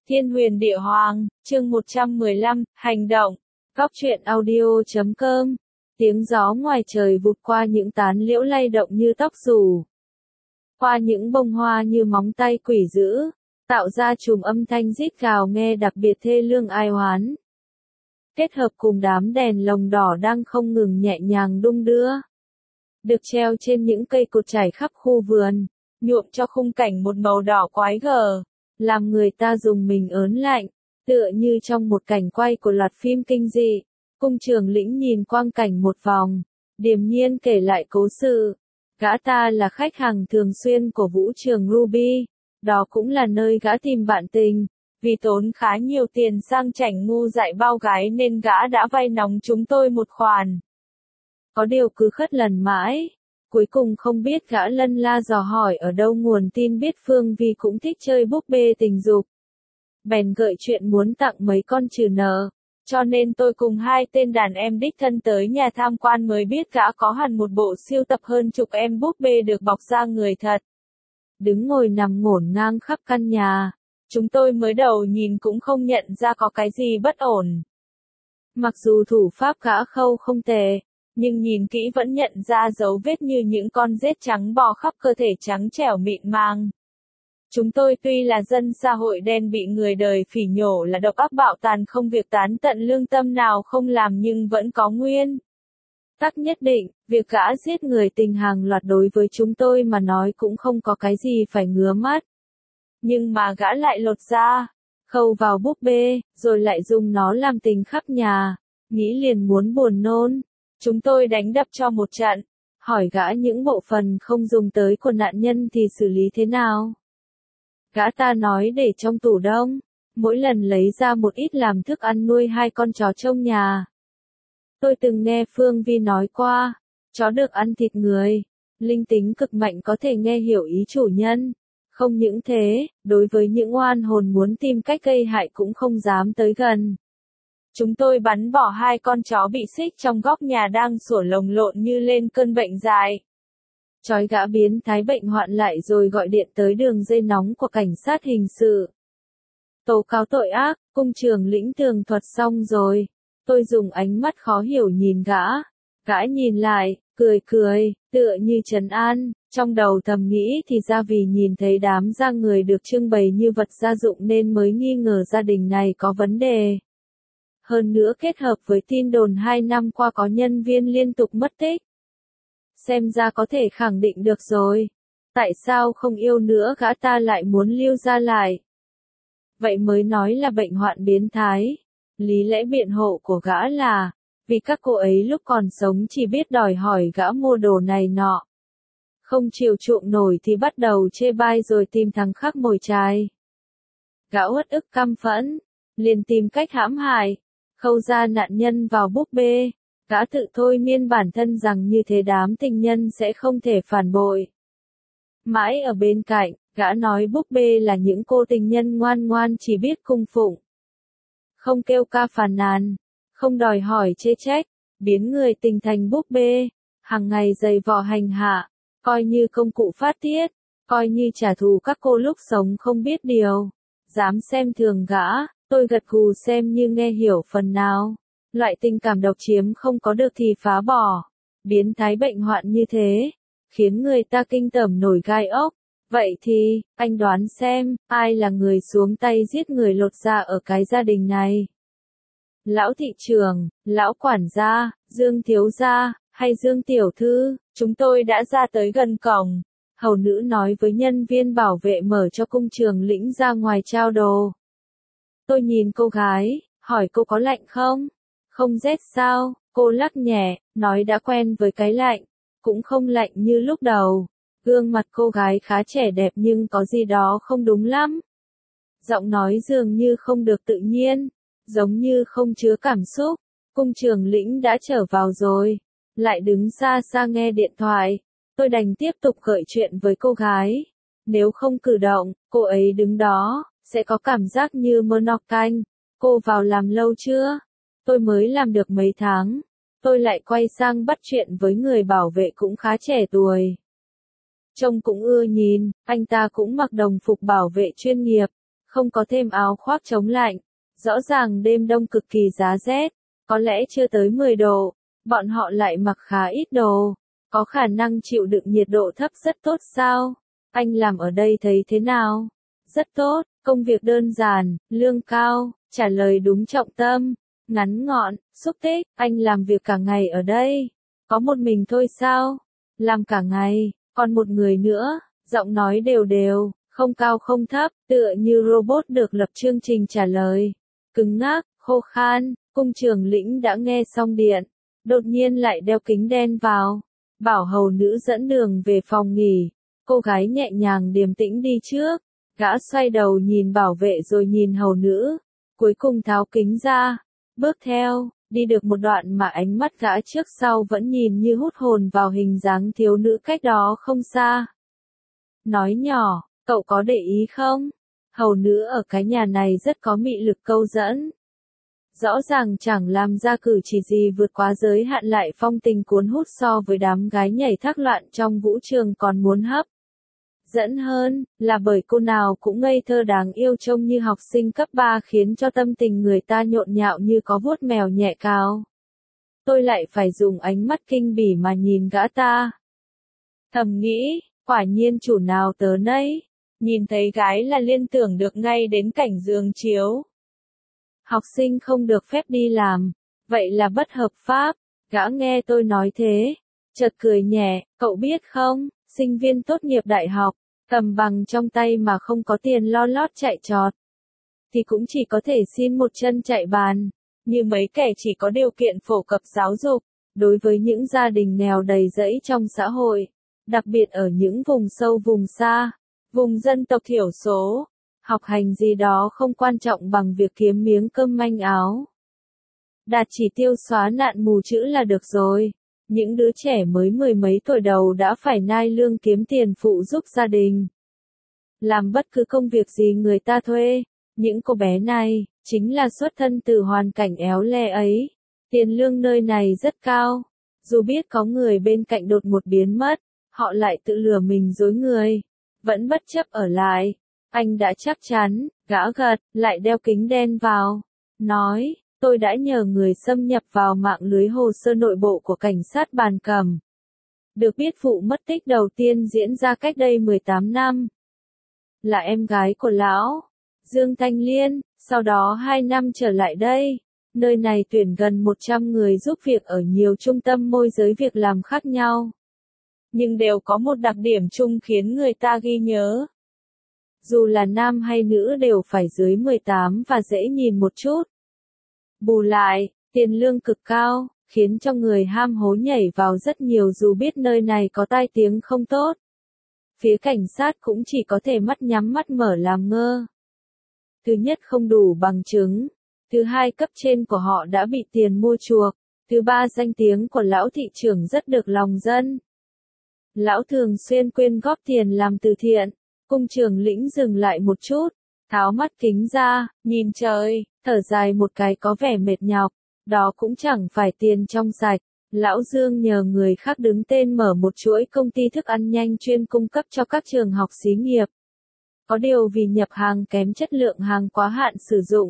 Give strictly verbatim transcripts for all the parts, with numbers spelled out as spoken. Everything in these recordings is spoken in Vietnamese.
Thiên huyền địa hoàng, chương một trăm mười lăm, hành động. Góc truyện audio chấm com. Tiếng gió ngoài trời vụt qua những tán liễu lay động như tóc rủ. Qua những bông hoa như móng tay quỷ dữ, tạo ra chùm âm thanh rít gào nghe đặc biệt thê lương ai oán. Kết hợp cùng đám đèn lồng đỏ đang không ngừng nhẹ nhàng đung đưa. Được treo trên những cây cột trải khắp khu vườn, nhuộm cho khung cảnh một màu đỏ quái gở, làm người ta rùng mình ớn lạnh, tựa như trong một cảnh quay của loạt phim kinh dị. Cung Trường Lĩnh nhìn quang cảnh một vòng, điềm nhiên kể lại cố sự. Gã ta là khách hàng thường xuyên của vũ trường Ruby, đó cũng là nơi gã tìm bạn tình. Vì tốn khá nhiều tiền sang chảnh ngu dại bao gái nên gã đã vay nóng chúng tôi một khoản. Có điều cứ khất lần mãi, cuối cùng không biết gã lân la dò hỏi ở đâu nguồn tin biết Phương Vi cũng thích chơi búp bê tình dục. Bèn gợi chuyện muốn tặng mấy con trừ nợ, cho nên tôi cùng hai tên đàn em đích thân tới nhà tham quan mới biết gã có hẳn một bộ sưu tập hơn chục em búp bê được bọc da người thật. Đứng ngồi nằm ngổn ngang khắp căn nhà, chúng tôi mới đầu nhìn cũng không nhận ra có cái gì bất ổn. Mặc dù thủ pháp gã khâu không tệ, nhưng nhìn kỹ vẫn nhận ra dấu vết như những con rết trắng bò khắp cơ thể trắng trẻo mịn màng. Chúng tôi tuy là dân xã hội đen bị người đời phỉ nhổ là độc ác bạo tàn không việc tán tận lương tâm nào không làm nhưng vẫn có nguyên tắc nhất định, việc gã giết người tình hàng loạt đối với chúng tôi mà nói cũng không có cái gì phải ngứa mắt. Nhưng mà gã lại lột da, khâu vào búp bê, rồi lại dùng nó làm tình khắp nhà, nghĩ liền muốn buồn nôn. Chúng tôi đánh đập cho một trận, hỏi gã những bộ phận không dùng tới của nạn nhân thì xử lý thế nào. Gã ta nói để trong tủ đông, mỗi lần lấy ra một ít làm thức ăn nuôi hai con chó trong nhà. Tôi từng nghe Phương Vi nói qua, chó được ăn thịt người, linh tính cực mạnh có thể nghe hiểu ý chủ nhân. Không những thế, đối với những oan hồn muốn tìm cách gây hại cũng không dám tới gần. Chúng tôi bắn bỏ hai con chó bị xích trong góc nhà đang sủa lồng lộn như lên cơn bệnh dại. Chói gã biến thái bệnh hoạn lại rồi gọi điện tới đường dây nóng của cảnh sát hình sự. Tố cáo tội ác, Cung Trường Lĩnh tường thuật xong rồi. Tôi dùng ánh mắt khó hiểu nhìn gã. Gã nhìn lại, cười cười, tựa như trấn an, trong đầu thầm nghĩ thì ra vì nhìn thấy đám da người được trưng bày như vật gia dụng nên mới nghi ngờ gia đình này có vấn đề. Hơn nữa kết hợp với tin đồn hai năm qua có nhân viên liên tục mất tích. Xem ra có thể khẳng định được rồi. Tại sao không yêu nữa gã ta lại muốn lưu ra lại? Vậy mới nói là bệnh hoạn biến thái. Lý lẽ biện hộ của gã là, vì các cô ấy lúc còn sống chỉ biết đòi hỏi gã mua đồ này nọ. Không chịu chuộng nổi thì bắt đầu chê bai rồi tìm thằng khác mồi chài. Gã uất ức căm phẫn, liền tìm cách hãm hại, khâu ra nạn nhân vào búp bê. Gã tự thôi miên bản thân rằng như thế đám tình nhân sẽ không thể phản bội. Mãi ở bên cạnh, gã nói búp bê là những cô tình nhân ngoan ngoan chỉ biết cung phụng. Không kêu ca phàn nàn, không đòi hỏi chê trách, biến người tình thành búp bê, hàng ngày giày vò hành hạ, coi như công cụ phát tiết, coi như trả thù các cô lúc sống không biết điều. Dám xem thường gã, tôi gật gù xem như nghe hiểu phần nào. Loại tình cảm độc chiếm không có được thì phá bỏ. Biến thái bệnh hoạn như thế, khiến người ta kinh tởm nổi gai ốc. Vậy thì, anh đoán xem, ai là người xuống tay giết người lột da ở cái gia đình này? Lão thị trưởng, lão quản gia, Dương thiếu gia, hay Dương tiểu thư? Chúng tôi đã ra tới gần cổng. Hầu nữ nói với nhân viên bảo vệ mở cho Cung Trường Lĩnh ra ngoài trao đồ. Tôi nhìn cô gái, hỏi cô có lạnh không? Không rét sao? Cô lắc nhẹ, nói đã quen với cái lạnh, cũng không lạnh như lúc đầu. Gương mặt cô gái khá trẻ đẹp nhưng có gì đó không đúng lắm. Giọng nói dường như không được tự nhiên, giống như không chứa cảm xúc. Cung Trường Lĩnh đã trở vào rồi, lại đứng xa xa nghe điện thoại. Tôi đành tiếp tục gợi chuyện với cô gái. Nếu không cử động, cô ấy đứng đó, sẽ có cảm giác như mơ nọc canh. Cô vào làm lâu chưa? Tôi mới làm được mấy tháng. Tôi lại quay sang bắt chuyện với người bảo vệ cũng khá trẻ tuổi. Trông cũng ưa nhìn, anh ta cũng mặc đồng phục bảo vệ chuyên nghiệp. không có thêm áo khoác chống lạnh. Rõ ràng đêm đông cực kỳ giá rét, có lẽ chưa tới mười độ, bọn họ lại mặc khá ít đồ, có khả năng chịu đựng nhiệt độ thấp rất tốt sao? Anh làm ở đây thấy thế nào? Rất tốt, công việc đơn giản, lương cao, trả lời đúng trọng tâm, ngắn gọn, xúc tích, anh làm việc cả ngày ở đây. Có một mình thôi sao? Làm cả ngày, còn một người nữa, giọng nói đều đều, không cao không thấp, tựa như robot được lập chương trình trả lời. Cứng ngắc, khô khan, cung trưởng lĩnh đã nghe xong điện, đột nhiên lại đeo kính đen vào, bảo hầu nữ dẫn đường về phòng nghỉ, cô gái nhẹ nhàng điềm tĩnh đi trước, gã xoay đầu nhìn bảo vệ rồi nhìn hầu nữ, cuối cùng tháo kính ra, bước theo, đi được một đoạn mà ánh mắt gã trước sau vẫn nhìn như hút hồn vào hình dáng thiếu nữ cách đó không xa. Nói nhỏ, cậu có để ý không? Hầu nữ ở cái nhà này rất có mị lực câu dẫn. Rõ ràng chẳng làm ra cử chỉ gì vượt quá giới hạn lại phong tình cuốn hút so với đám gái nhảy thác loạn trong vũ trường còn muốn hấp. Dẫn hơn, là bởi cô nào cũng ngây thơ đáng yêu trông như học sinh cấp ba khiến cho tâm tình người ta nhộn nhạo như có vuốt mèo nhẹ cào. Tôi lại phải dùng ánh mắt kinh bỉ mà nhìn gã ta. Thầm nghĩ, quả nhiên chủ nào tớ nấy, nhìn thấy gái là liên tưởng được ngay đến cảnh giường chiếu. Học sinh không được phép đi làm, vậy là bất hợp pháp, gã nghe tôi nói thế, chợt cười nhẹ, cậu biết không, sinh viên tốt nghiệp đại học, cầm bằng trong tay mà không có tiền lo lót chạy trọt, thì cũng chỉ có thể xin một chân chạy bàn, như mấy kẻ chỉ có điều kiện phổ cập giáo dục, đối với những gia đình nghèo đầy rẫy trong xã hội, đặc biệt ở những vùng sâu vùng xa, vùng dân tộc thiểu số. Học hành gì đó không quan trọng bằng việc kiếm miếng cơm manh áo. Đạt chỉ tiêu xóa nạn mù chữ là được rồi. Những đứa trẻ mới mười mấy tuổi đầu đã phải nai lương kiếm tiền phụ giúp gia đình. Làm bất cứ công việc gì người ta thuê. Những cô bé này, chính là xuất thân từ hoàn cảnh éo le ấy. Tiền lương nơi này rất cao. Dù biết có người bên cạnh đột ngột biến mất, họ lại tự lừa mình dối người. Vẫn bất chấp ở lại. Anh đã chắc chắn, gã gật, lại đeo kính đen vào. Nói, tôi đã nhờ người xâm nhập vào mạng lưới hồ sơ nội bộ của cảnh sát Bàn Cẩm. Được biết vụ mất tích đầu tiên diễn ra cách đây mười tám năm. Là em gái của lão, Dương Thanh Liên, sau đó hai năm trở lại đây. Nơi này tuyển gần một trăm người giúp việc ở nhiều trung tâm môi giới việc làm khác nhau. Nhưng đều có một đặc điểm chung khiến người ta ghi nhớ. Dù là nam hay nữ đều phải dưới mười tám và dễ nhìn một chút. Bù lại, tiền lương cực cao, khiến cho người ham hố nhảy vào rất nhiều dù biết nơi này có tai tiếng không tốt. Phía cảnh sát cũng chỉ có thể mắt nhắm mắt mở làm ngơ. Thứ nhất không đủ bằng chứng. Thứ hai cấp trên của họ đã bị tiền mua chuộc. Thứ ba danh tiếng của lão thị trưởng rất được lòng dân. Lão thường xuyên quyên góp tiền làm từ thiện. Cung trưởng lĩnh dừng lại một chút, tháo mắt kính ra, nhìn trời, thở dài một cái có vẻ mệt nhọc, đó cũng chẳng phải tiền trong sạch. Lão Dương nhờ người khác đứng tên mở một chuỗi công ty thức ăn nhanh chuyên cung cấp cho các trường học xí nghiệp. Có điều vì nhập hàng kém chất lượng hàng quá hạn sử dụng,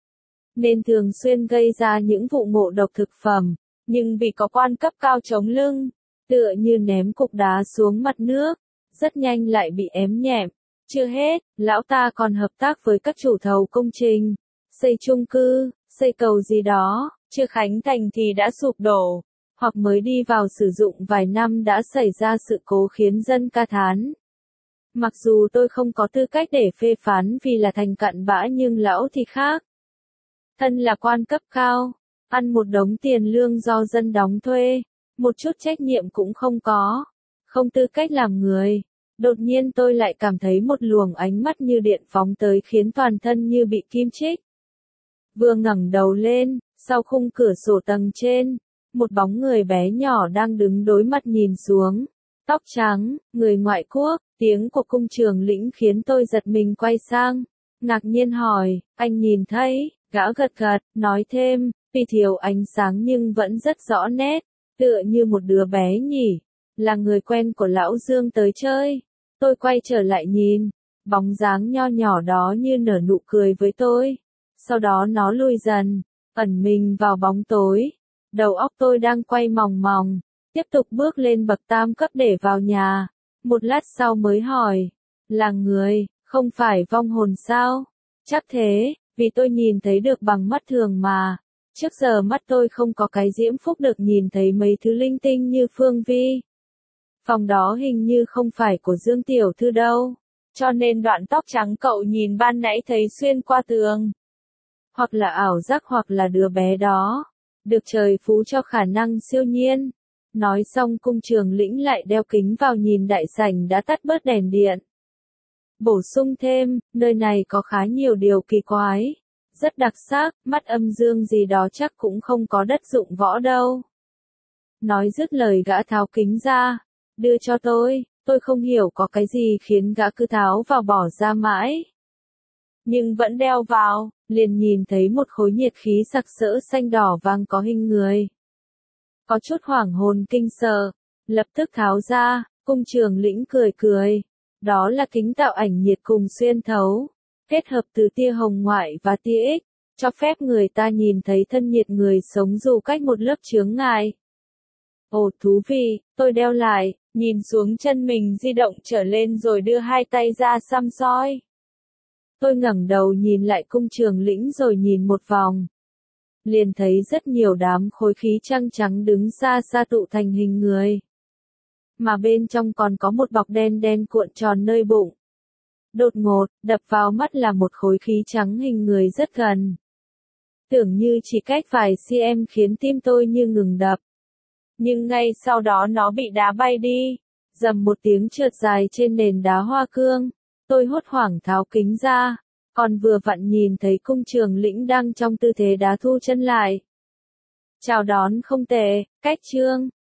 nên thường xuyên gây ra những vụ ngộ độc thực phẩm, nhưng vì có quan cấp cao chống lưng, tựa như ném cục đá xuống mặt nước. Rất nhanh lại bị ém nhẹm. Chưa hết, lão ta còn hợp tác với các chủ thầu công trình, xây chung cư, xây cầu gì đó, chưa khánh thành thì đã sụp đổ, hoặc mới đi vào sử dụng vài năm đã xảy ra sự cố khiến dân ca thán. Mặc dù tôi không có tư cách để phê phán vì là thành cặn bã nhưng lão thì khác. Thân là quan cấp cao, ăn một đống tiền lương do dân đóng thuê, một chút trách nhiệm cũng không có. Không tư cách làm người. Đột nhiên tôi lại cảm thấy một luồng ánh mắt như điện phóng tới khiến toàn thân như bị kim chích. Vừa ngẩng đầu lên, sau khung cửa sổ tầng trên, một bóng người bé nhỏ đang đứng đối mặt nhìn xuống. Tóc trắng, người ngoại quốc, tiếng của cung trưởng lĩnh khiến tôi giật mình quay sang. Ngạc nhiên hỏi, anh nhìn thấy, gã gật gật, nói thêm, tuy thiếu ánh sáng nhưng vẫn rất rõ nét, tựa như một đứa bé nhỉ. Là người quen của lão Dương tới chơi. Tôi quay trở lại nhìn, Bóng dáng nho nhỏ đó như nở nụ cười với tôi. Sau đó nó lùi dần, ẩn mình vào bóng tối. Đầu óc tôi đang quay mòng mòng, tiếp tục bước lên bậc tam cấp để vào nhà. Một lát sau mới hỏi, là người, không phải vong hồn sao? Chắc thế, vì tôi nhìn thấy được bằng mắt thường mà. Trước giờ mắt tôi không có cái diễm phúc được nhìn thấy mấy thứ linh tinh như Phương Vi. Phòng đó hình như không phải của Dương Tiểu Thư đâu, cho nên đoạn tóc trắng cậu nhìn ban nãy thấy xuyên qua tường. Hoặc là ảo giác hoặc là đứa bé đó, được trời phú cho khả năng siêu nhiên. Nói xong cung trường lĩnh lại đeo kính vào nhìn đại sảnh đã tắt bớt đèn điện. Bổ sung thêm, nơi này có khá nhiều điều kỳ quái. Rất đặc sắc, mắt âm dương gì đó chắc cũng không có đất dụng võ đâu. Nói dứt lời gã tháo kính ra, đưa cho tôi, tôi không hiểu có cái gì khiến gã cứ tháo vào bỏ ra mãi. Nhưng vẫn đeo vào, liền nhìn thấy một khối nhiệt khí sặc sỡ xanh đỏ vàng có hình người. Có chút hoảng hồn kinh sợ, lập tức tháo ra, cung trường lĩnh cười cười. Đó là kính tạo ảnh nhiệt cùng xuyên thấu, kết hợp từ tia hồng ngoại và tia X, cho phép người ta nhìn thấy thân nhiệt người sống dù cách một lớp chướng ngại. Ồ thú vị, tôi đeo lại, nhìn xuống chân mình di động trở lên rồi đưa hai tay ra xăm soi. Tôi ngẩng đầu nhìn lại cung trường lĩnh rồi nhìn một vòng. Liền thấy rất nhiều đám khối khí trắng trắng đứng xa xa tụ thành hình người. Mà bên trong còn có một bọc đen đen cuộn tròn nơi bụng. Đột ngột, đập vào mắt là một khối khí trắng hình người rất gần. Tưởng như chỉ cách vài cm khiến tim tôi như ngừng đập. Nhưng ngay sau đó nó bị đá bay đi, rầm một tiếng trượt dài trên nền đá hoa cương. Tôi hốt hoảng tháo kính ra, còn vừa vặn nhìn thấy cung trường lĩnh đang trong tư thế đá thu chân lại. Chào đón không tệ, cách trương.